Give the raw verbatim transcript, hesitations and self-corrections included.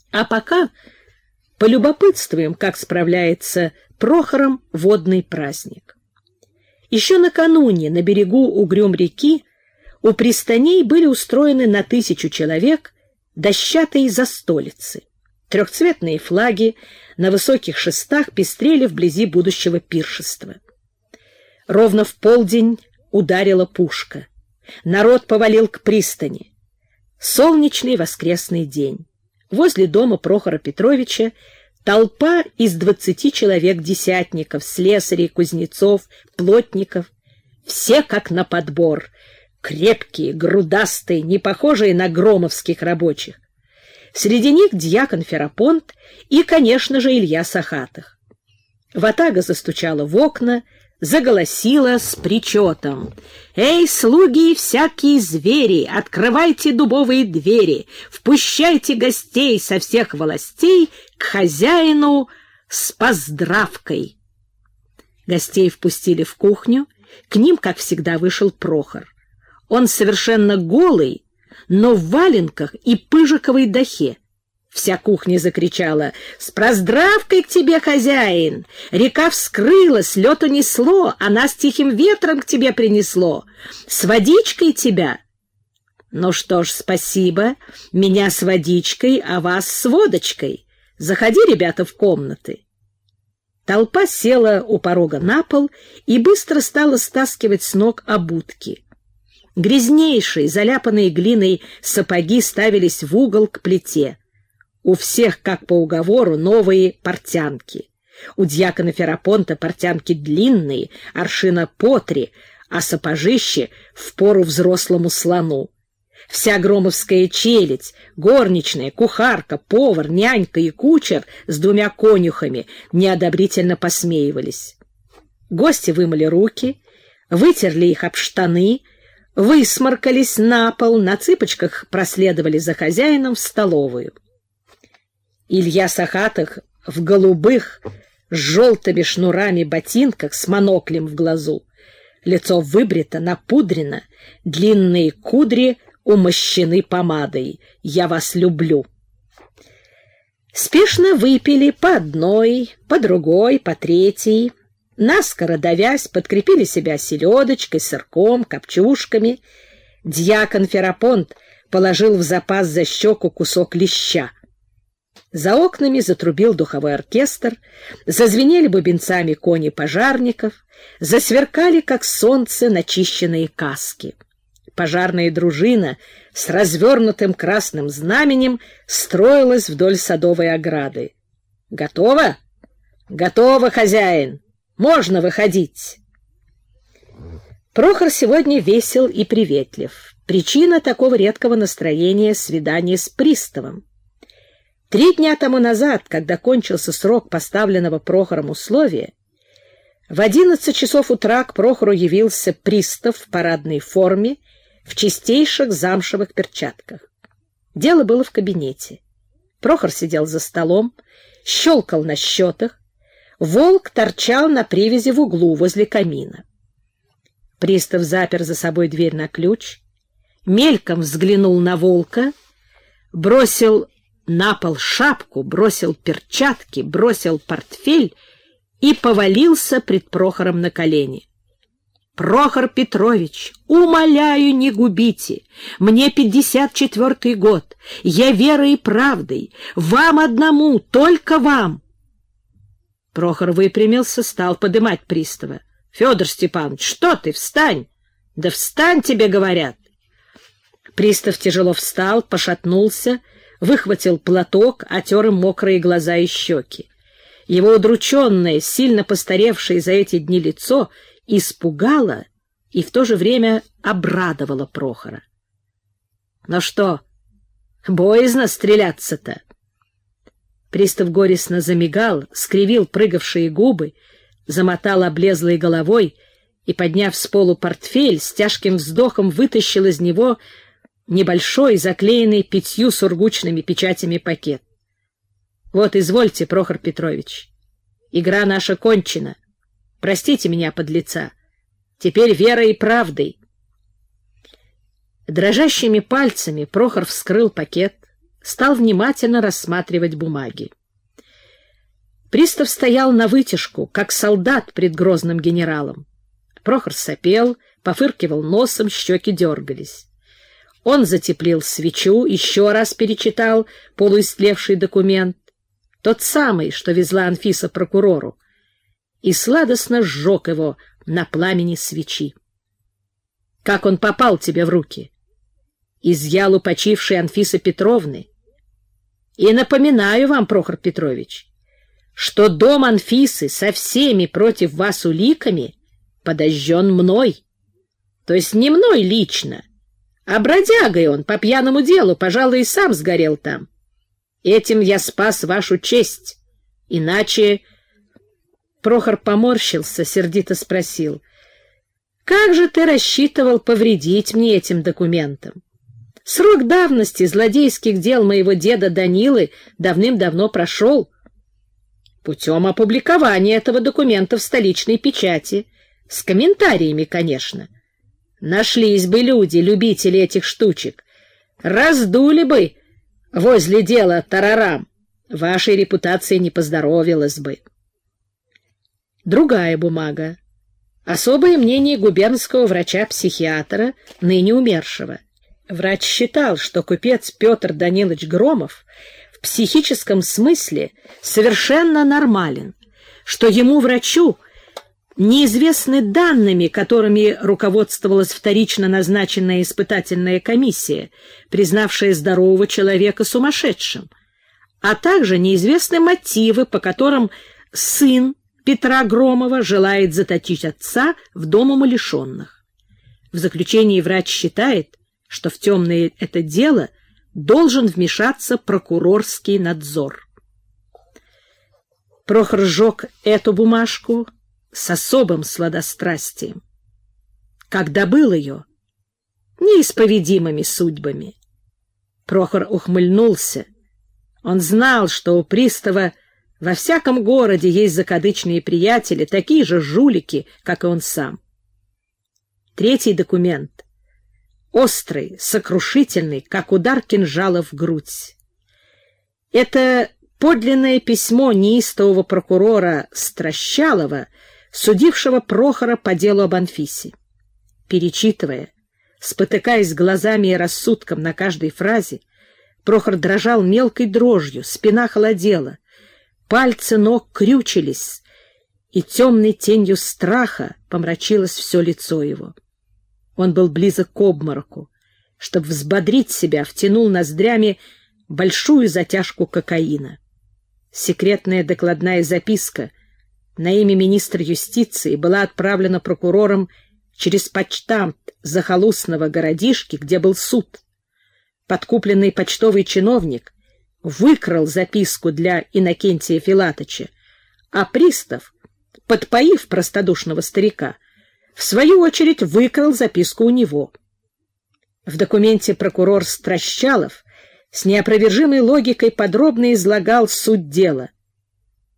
А пока полюбопытствуем, как справляется Прохором водный праздник. Еще накануне на берегу Угрюм-реки у пристаней были устроены на тысячу человек дощатые застолицы. Трехцветные флаги на высоких шестах пестрели вблизи будущего пиршества. Ровно в полдень ударила пушка. Народ повалил к пристани. Солнечный воскресный день. Возле дома Прохора Петровича толпа из двадцати человек-десятников, слесарей, кузнецов, плотников. Все как на подбор. Крепкие, грудастые, не похожие на громовских рабочих. Среди них дьякон Ферапонт и, конечно же, Илья Сахатых. Ватага застучала в окна, заголосила с причетом: «Эй, слуги и всякие звери, открывайте дубовые двери, впущайте гостей со всех властей к хозяину с поздравкой!» Гостей впустили в кухню, к ним, как всегда, вышел Прохор. Он совершенно голый, но в валенках и пыжиковой дахе. Вся кухня закричала: «С поздравкой к тебе, хозяин! Река вскрылась, лед унесло, а нас тихим ветром к тебе принесло. С водичкой тебя!» «Ну что ж, спасибо. Меня с водичкой, а вас с водочкой. Заходи, ребята, в комнаты». Толпа села у порога на пол и быстро стала стаскивать с ног обутки. Грязнейшие, заляпанные глиной сапоги ставились в угол к плите. У всех, как по уговору, новые портянки. У дьякона Ферапонта портянки длинные, аршина по три, а сапожище впору взрослому слону. Вся громовская челядь, горничная, кухарка, повар, нянька и кучер с двумя конюхами неодобрительно посмеивались. Гости вымыли руки, вытерли их об штаны, высморкались на пол, на цыпочках проследовали за хозяином в столовую. Илья Сахатых в голубых с желтыми шнурами ботинках с моноклем в глазу. Лицо выбрито, напудрено, длинные кудри умощены помадой. «Я вас люблю». Спешно выпили по одной, по другой, по третьей. Наскоро давясь, подкрепили себя селедочкой, сырком, копчушками. Дьякон Ферапонт положил в запас за щеку кусок леща. За окнами затрубил духовой оркестр, зазвенели бубенцами кони пожарников, засверкали, как солнце, начищенные каски. Пожарная дружина с развернутым красным знаменем строилась вдоль садовой ограды. «Готово? Готово, хозяин! Можно выходить!» Прохор сегодня весел и приветлив. Причина такого редкого настроения — свидание с приставом. Три дня тому назад, когда кончился срок поставленного Прохором условия, в одиннадцать часов утра к Прохору явился пристав в парадной форме, в чистейших замшевых перчатках. Дело было в кабинете. Прохор сидел за столом, щелкал на счетах. Волк торчал на привязи в углу возле камина. Пристав запер за собой дверь на ключ, мельком взглянул на волка, бросил на пол шапку, бросил перчатки, бросил портфель и повалился пред Прохором на колени. «Прохор Петрович, умоляю, не губите. Мне пятьдесят четвертый год. Я верой и правдой. Вам одному, только вам». Прохор выпрямился, стал подымать пристава. «Федор Степанович, что ты? Встань! Да встань, тебе говорят!» Пристав тяжело встал, пошатнулся, выхватил платок, отер им мокрые глаза и щеки. Его удрученное, сильно постаревшее за эти дни лицо испугало и в то же время обрадовало Прохора. «Ну что, боязно стреляться-то?» Пристав горестно замигал, скривил прыгавшие губы, замотал облезлой головой и, подняв с полу портфель, с тяжким вздохом вытащил из него небольшой, заклеенный пятью сургучными печатями пакет. «Вот, извольте, Прохор Петрович, игра наша кончена. Простите меня, подлеца. Теперь верой и правдой». Дрожащими пальцами Прохор вскрыл пакет, стал внимательно рассматривать бумаги. Пристав стоял навытяжку, как солдат пред грозным генералом. Прохор сопел, пофыркивал носом, щеки дергались. Он затеплил свечу, еще раз перечитал полуистлевший документ, тот самый, что везла Анфиса прокурору, и сладостно сжег его на пламени свечи. Как он попал тебе в руки? Изъял у почившей Анфисы Петровны. И напоминаю вам, Прохор Петрович, что дом Анфисы со всеми против вас уликами подожжен мной. То есть не мной лично, а бродягой он по пьяному делу, пожалуй, и сам сгорел там. Этим я спас вашу честь. Иначе... Прохор поморщился, сердито спросил: «Как же ты рассчитывал повредить мне этим документом? Срок давности злодейских дел моего деда Данилы давным-давно прошел. Путем опубликования этого документа в столичной печати, с комментариями, конечно. Нашлись бы люди, любители этих штучек, раздули бы возле дела тарарам, вашей репутации не поздоровилась бы». Другая бумага. Особое мнение губернского врача-психиатра, ныне умершего. Врач считал, что купец Петр Данилович Громов в психическом смысле совершенно нормален, что ему, врачу, неизвестны данными, которыми руководствовалась вторично назначенная испытательная комиссия, признавшая здорового человека сумасшедшим, а также неизвестны мотивы, по которым сын Петра Громова желает заточить отца в дом умалишенных. В заключении врач считает, что в темное это дело должен вмешаться прокурорский надзор. Прохор сжег эту бумажку с особым сладострастием. Как добыл ее? Неисповедимыми судьбами. Прохор ухмыльнулся. Он знал, что у пристава во всяком городе есть закадычные приятели, такие же жулики, как и он сам. Третий документ. Острый, сокрушительный, как удар кинжала в грудь. Это подлинное письмо неистового прокурора Стращалова, судившего Прохора по делу об Анфисе. Перечитывая, спотыкаясь глазами и рассудком на каждой фразе, Прохор дрожал мелкой дрожью, спина холодела, пальцы ног крючились, и темной тенью страха помрачилось все лицо его. Он был близок к обмороку. Чтобы взбодрить себя, втянул ноздрями большую затяжку кокаина. Секретная докладная записка на имя министра юстиции была отправлена прокурором через почтамт захолустного городишки, где был суд. Подкупленный почтовый чиновник выкрал записку для Иннокентия Филатыча, а пристав, подпоив простодушного старика, в свою очередь выкрал записку у него. В документе прокурор Стращалов с неопровержимой логикой подробно излагал суть дела.